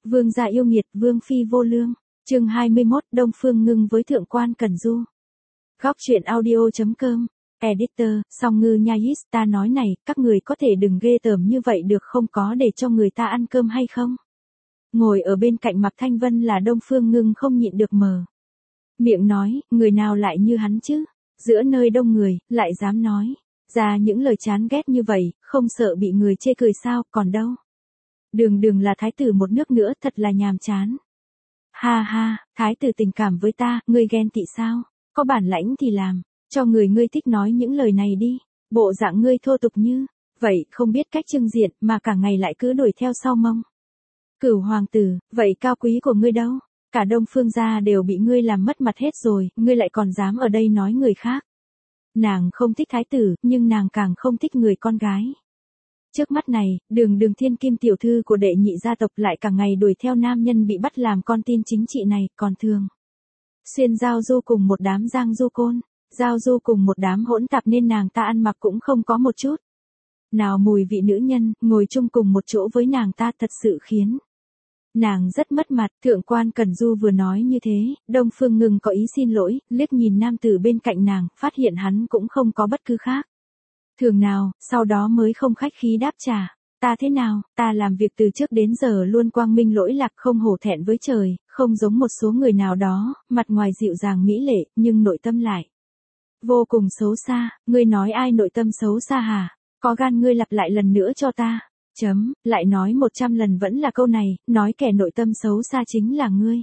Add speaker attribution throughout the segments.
Speaker 1: Vương gia yêu nghiệt, vương phi vô lương. Chương 21, Đông Phương Ngưng với thượng quan Cẩn Du. Góc truyện audio.com. Editor, Song Ngư Nha Hít, ta nói này, các người có thể đừng ghê tởm như vậy được không, có để cho người ta ăn cơm hay không? Ngồi ở bên cạnh Mạc Thanh Vân là Đông Phương Ngưng không nhịn được mở miệng nói, người nào lại như hắn chứ? Giữa nơi đông người, lại dám nói ra những lời chán ghét như vậy, không sợ bị người chê cười sao, còn đâu. Đường là thái tử một nước nữa, thật là nhàm chán. Ha ha, thái tử tình cảm với ta, ngươi ghen tị sao? Có bản lãnh thì làm, cho người ngươi thích nói những lời này đi. Bộ dạng ngươi thô tục như vậy, không biết cách trưng diện, mà cả ngày lại cứ đuổi theo sau mông Cửu hoàng tử, vậy cao quý của ngươi đâu? Cả Đông Phương gia đều bị ngươi làm mất mặt hết rồi, ngươi lại còn dám ở đây nói người khác. Nàng không thích thái tử, nhưng nàng càng không thích người con gái. Trước mắt này, đường thiên kim tiểu thư của đệ nhị gia tộc lại cả ngày đuổi theo nam nhân bị bắt làm con tin chính trị này, còn thường xuyên giao du cùng một đám giang du côn, giao du cùng một đám hỗn tạp nên nàng ta ăn mặc cũng không có một chút nào mùi vị nữ nhân, ngồi chung cùng một chỗ với nàng ta thật sự khiến nàng rất mất mặt. Thượng quan Cẩn Du vừa nói như thế, Đông Phương Ngưng có ý xin lỗi, liếc nhìn nam tử bên cạnh nàng, phát hiện hắn cũng không có bất cứ khác thường nào, sau đó mới không khách khí đáp trả. Ta thế nào, ta làm việc từ trước đến giờ luôn quang minh lỗi lạc, không hổ thẹn với trời, không giống một số người nào đó, mặt ngoài dịu dàng mỹ lệ, nhưng nội tâm lại vô cùng xấu xa. Ngươi nói ai nội tâm xấu xa hả? Có gan ngươi lặp lại lần nữa cho ta. Lại nói 100 lần vẫn là câu này, nói kẻ nội tâm xấu xa chính là ngươi.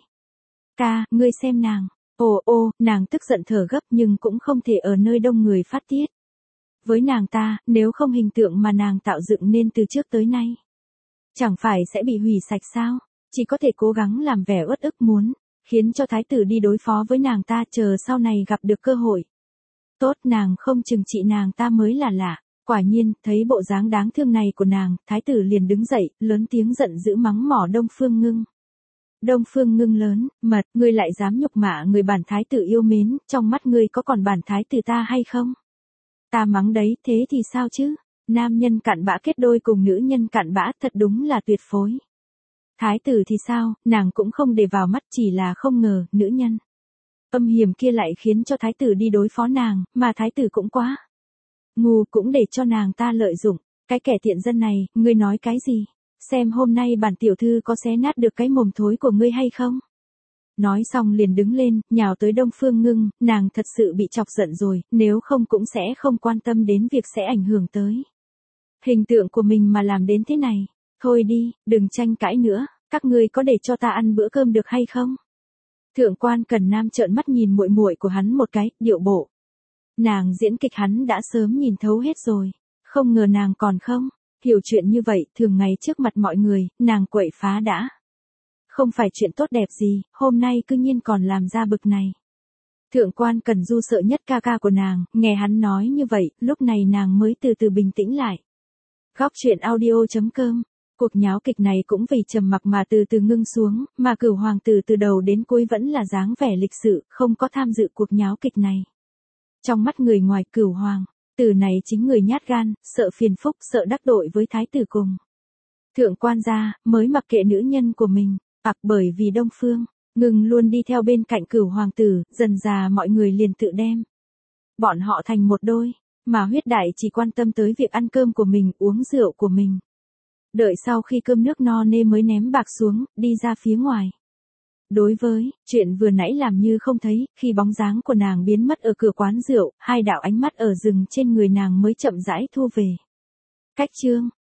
Speaker 1: Ca, ngươi xem nàng. Ô, nàng tức giận thở gấp nhưng cũng không thể ở nơi đông người phát tiết. Với nàng ta, nếu không hình tượng mà nàng tạo dựng nên từ trước tới nay, chẳng phải sẽ bị hủy sạch sao? Chỉ có thể cố gắng làm vẻ uất ức muốn khiến cho thái tử đi đối phó với nàng ta, chờ sau này gặp được cơ hội tốt nàng không trừng trị nàng ta mới là lạ. Quả nhiên, thấy bộ dáng đáng thương này của nàng, thái tử liền đứng dậy, lớn tiếng giận dữ mắng mỏ Đông Phương Ngưng. Đông Phương Ngưng lớn mật, ngươi lại dám nhục mạ người bản thái tử yêu mến, trong mắt ngươi có còn bản thái tử ta hay không? Ta mắng đấy, thế thì sao chứ? Nam nhân cặn bã kết đôi cùng nữ nhân cặn bã, thật đúng là tuyệt phối. Thái tử thì sao, nàng cũng không để vào mắt, chỉ là không ngờ, nữ nhân âm hiểm kia lại khiến cho thái tử đi đối phó nàng, mà thái tử cũng quá ngu, cũng để cho nàng ta lợi dụng. Cái kẻ tiện dân này, ngươi nói cái gì? Xem hôm nay bản tiểu thư có xé nát được cái mồm thối của ngươi hay không? Nói xong liền đứng lên, nhào tới Đông Phương Ngưng, nàng thật sự bị chọc giận rồi, nếu không cũng sẽ không quan tâm đến việc sẽ ảnh hưởng tới hình tượng của mình mà làm đến thế này. Thôi đi, đừng tranh cãi nữa, các ngươi có để cho ta ăn bữa cơm được hay không? Thượng quan Cẩn Nam trợn mắt nhìn muội muội của hắn một cái, điệu bộ nàng diễn kịch hắn đã sớm nhìn thấu hết rồi, không ngờ nàng còn không hiểu chuyện như vậy. Thường ngày trước mặt mọi người, nàng quậy phá đã không phải chuyện tốt đẹp gì, hôm nay cư nhiên còn làm ra bực này. Thượng quan Cẩn Du sợ nhất ca ca của nàng, nghe hắn nói như vậy, lúc này nàng mới từ từ bình tĩnh lại. Góc truyện audio.com. Cuộc nháo kịch này cũng vì trầm mặc mà từ từ ngưng xuống, mà Cửu hoàng tử từ đầu đến cuối vẫn là dáng vẻ lịch sự, không có tham dự cuộc nháo kịch này. Trong mắt người ngoài, Cửu hoàng tử này chính người nhát gan, sợ phiền phức, sợ đắc tội với thái tử cùng thượng quan gia, mới mặc kệ nữ nhân của mình. Bởi vì Đông Phương Ngưng luôn đi theo bên cạnh Cửu hoàng tử, dần dà mọi người liền tự đem bọn họ thành một đôi, mà Huyết Đại chỉ quan tâm tới việc ăn cơm của mình, uống rượu của mình. Đợi sau khi cơm nước no nê mới ném bạc xuống, đi ra phía ngoài. Đối với chuyện vừa nãy làm như không thấy, khi bóng dáng của nàng biến mất ở cửa quán rượu, hai đạo ánh mắt ở rừng trên người nàng mới chậm rãi thu về. Cách chương